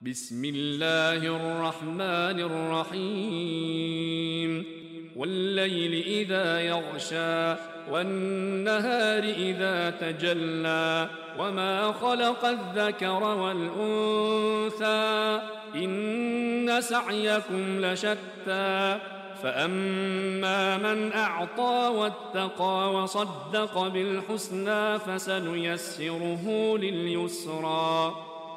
بسم الله الرحمن الرحيم والليل إذا يغشى والنهار إذا تجلى وما خلق الذكر والأنثى إن سعيكم لشتى فأما من أعطى واتقى وصدق بالحسنى فسنيسره لليسرى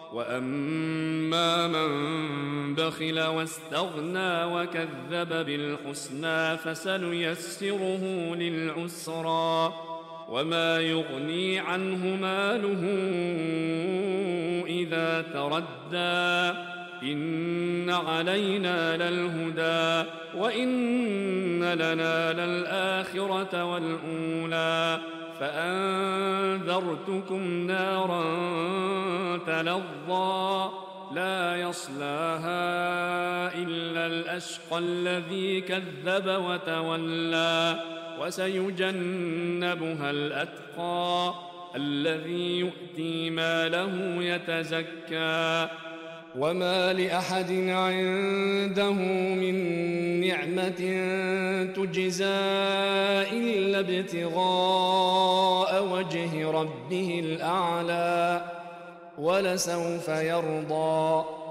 وأما من بخل واستغنى وكذب بالحسنى فسنيسره للعسرى وما يغني عنه ماله إذا تردى إن علينا للهدى وإن لنا للآخرة والأولى فأنذرتكم نارا تلظى لا يصلاها إلا الأشقى الذي كذب وتولى وسيجنبها الأتقى الذي يؤتي ماله يتزكى وما لأحد عنده من نعمة تجزى إلا ابتغاء وجه ربه الأعلى ولسوف يرضى